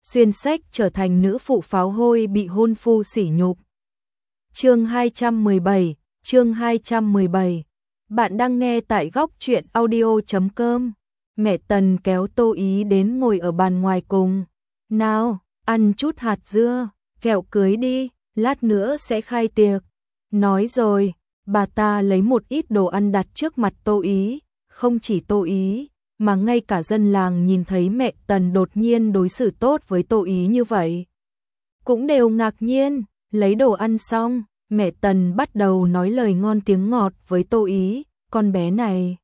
xuyên sách trở thành nữ phụ pháo hôi bị hôn phu sỉ nhục. Chương 217. Bạn đang nghe tại góc truyện audio.com. Mẹ Tần kéo Tô Ý đến ngồi ở bàn ngoài cùng. Nào, ăn chút hạt dưa, kẹo cưới đi, lát nữa sẽ khai tiệc. Nói rồi, bà ta lấy một ít đồ ăn đặt trước mặt Tô Ý, không chỉ Tô Ý, mà ngay cả dân làng nhìn thấy mẹ Tần đột nhiên đối xử tốt với Tô Ý như vậy. Cũng đều ngạc nhiên, lấy đồ ăn xong, mẹ Tần bắt đầu nói lời ngon tiếng ngọt với Tô Ý, con bé này.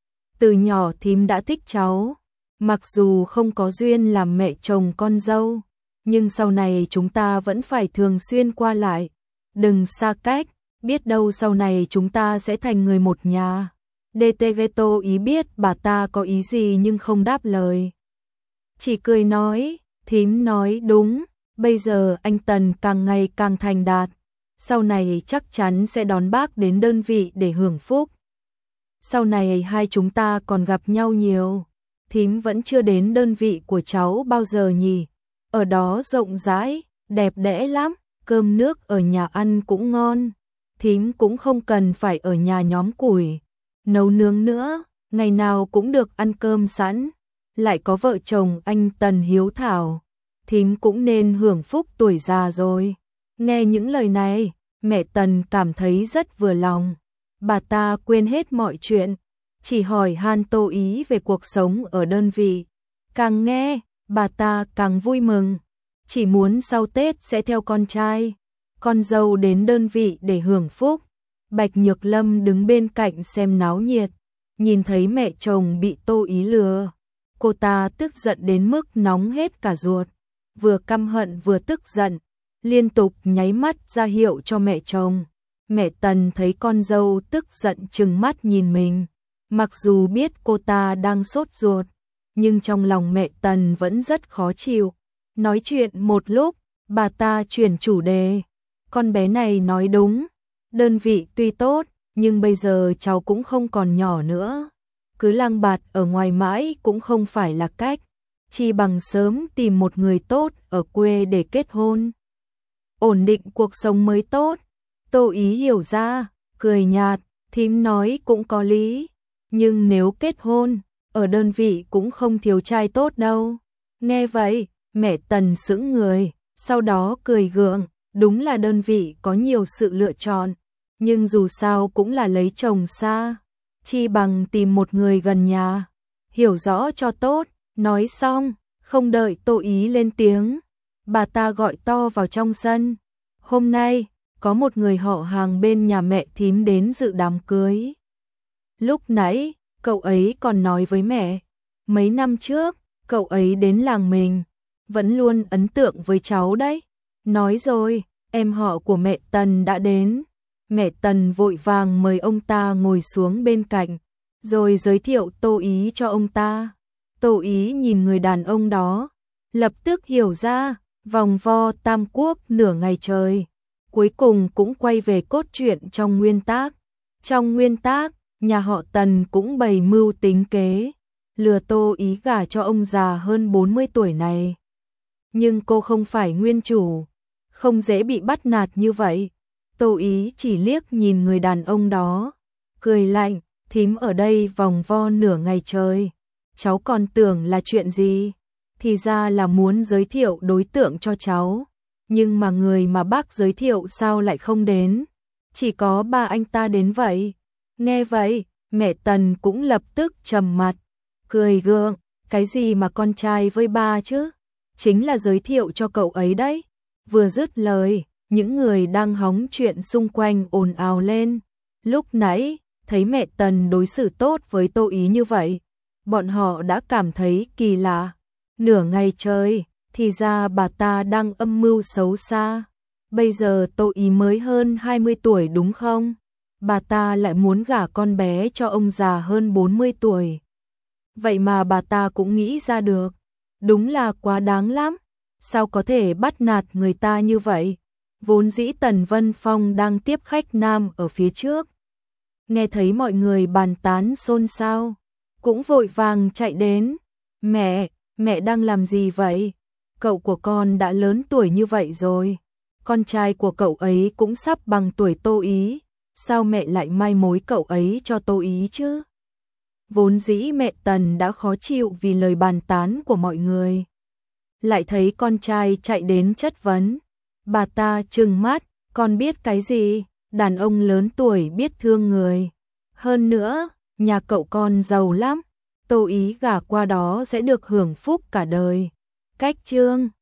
Từ nhỏ thím đã thích cháu, mặc dù không có duyên làm mẹ chồng con dâu, nhưng sau này chúng ta vẫn phải thường xuyên qua lại, đừng xa cách, biết đâu sau này chúng ta sẽ thành người một nhà. DTV Tô Ý biết bà ta có ý gì nhưng không đáp lời. Chỉ cười nói, thím nói đúng, bây giờ anh Tần càng ngày càng thành đạt, sau này chắc chắn sẽ đón bác đến đơn vị để hưởng phúc. Sau này hai chúng ta còn gặp nhau nhiều, thím vẫn chưa đến đơn vị của cháu bao giờ nhỉ, ở đó rộng rãi, đẹp đẽ lắm, cơm nước ở nhà ăn cũng ngon, thím cũng không cần phải ở nhà nhóm củi nấu nướng nữa, ngày nào cũng được ăn cơm sẵn, lại có vợ chồng anh Tần hiếu thảo, thím cũng nên hưởng phúc tuổi già rồi. Nghe những lời này, mẹ Tần cảm thấy rất vừa lòng, bà ta quên hết mọi chuyện, chỉ hỏi han Tô Ý về cuộc sống ở đơn vị. Càng nghe, bà ta càng vui mừng, chỉ muốn sau Tết sẽ theo con trai, con dâu đến đơn vị để hưởng phúc. Bạch Nhược Lâm đứng bên cạnh xem náo nhiệt, nhìn thấy mẹ chồng bị Tô Ý lừa, cô ta tức giận đến mức nóng hết cả ruột, vừa căm hận vừa tức giận, liên tục nháy mắt ra hiệu cho mẹ chồng. Mẹ Tần thấy con dâu tức giận trừng mắt nhìn mình, mặc dù biết cô ta đang sốt ruột, nhưng trong lòng mẹ Tần vẫn rất khó chịu. Nói chuyện một lúc, bà ta chuyển chủ đề, con bé này nói đúng. Đơn vị tuy tốt, nhưng bây giờ cháu cũng không còn nhỏ nữa. Cứ lang bạt ở ngoài mãi cũng không phải là cách. Chi bằng sớm tìm một người tốt ở quê để kết hôn. Ổn định cuộc sống mới tốt. Tô Ý hiểu ra, cười nhạt, thím nói cũng có lý. Nhưng nếu kết hôn, ở đơn vị cũng không thiếu trai tốt đâu. Nghe vậy, mẹ Tần sững người, sau đó cười gượng. Đúng là đơn vị có nhiều sự lựa chọn, nhưng dù sao cũng là lấy chồng xa, chi bằng tìm một người gần nhà, hiểu rõ cho tốt. Nói xong, không đợi Tô Ý lên tiếng, bà ta gọi to vào trong sân. Hôm nay, có một người họ hàng bên nhà mẹ thím đến dự đám cưới. Lúc nãy, cậu ấy còn nói với mẹ, mấy năm trước, cậu ấy đến làng mình, vẫn luôn ấn tượng với cháu đấy. Nói rồi, em họ của mẹ Tần đã đến. Mẹ Tần vội vàng mời ông ta ngồi xuống bên cạnh, rồi giới thiệu Tô Ý cho ông ta. Tô Ý nhìn người đàn ông đó, lập tức hiểu ra, vòng vo tam quốc nửa ngày trời. Cuối cùng cũng quay về cốt truyện trong nguyên tác. Trong nguyên tác, nhà họ Tần cũng bày mưu tính kế, lừa Tô Ý gả cho ông già hơn 40 tuổi này. Nhưng cô không phải nguyên chủ, không dễ bị bắt nạt như vậy. Tô Ý chỉ liếc nhìn người đàn ông đó, cười lạnh, thím ở đây vòng vo nửa ngày trời, cháu còn tưởng là chuyện gì, thì ra là muốn giới thiệu đối tượng cho cháu, nhưng mà người mà bác giới thiệu sao lại không đến, chỉ có ba anh ta đến vậy. Nghe vậy, mẹ Tần cũng lập tức trầm mặt, cười gượng, cái gì mà con trai với ba chứ, chính là giới thiệu cho cậu ấy đấy. Vừa dứt lời, những người đang hóng chuyện xung quanh ồn ào lên. Lúc nãy, thấy mẹ Tần đối xử tốt với Tô Ý như vậy, bọn họ đã cảm thấy kỳ lạ. Nửa ngày trời, thì ra bà ta đang âm mưu xấu xa. Bây giờ Tô Ý mới hơn 20 tuổi đúng không? Bà ta lại muốn gả con bé cho ông già hơn 40 tuổi. Vậy mà bà ta cũng nghĩ ra được. Đúng là quá đáng lắm. Sao có thể bắt nạt người ta như vậy? Vốn dĩ Tần Vân Phong đang tiếp khách nam ở phía trước. Nghe thấy mọi người bàn tán xôn xao, cũng vội vàng chạy đến. Mẹ đang làm gì vậy? cậu của con đã lớn tuổi như vậy rồi. Con trai của cậu ấy cũng sắp bằng tuổi Tô Ý, sao mẹ lại mai mối cậu ấy cho Tô Ý chứ? Vốn dĩ mẹ Tần đã khó chịu vì lời bàn tán của mọi người. Lại thấy con trai chạy đến chất vấn. Bà ta trừng mắt, con biết cái gì, đàn ông lớn tuổi biết thương người. Hơn nữa, nhà cậu con giàu lắm, Tô Ý gả qua đó sẽ được hưởng phúc cả đời. Cách chương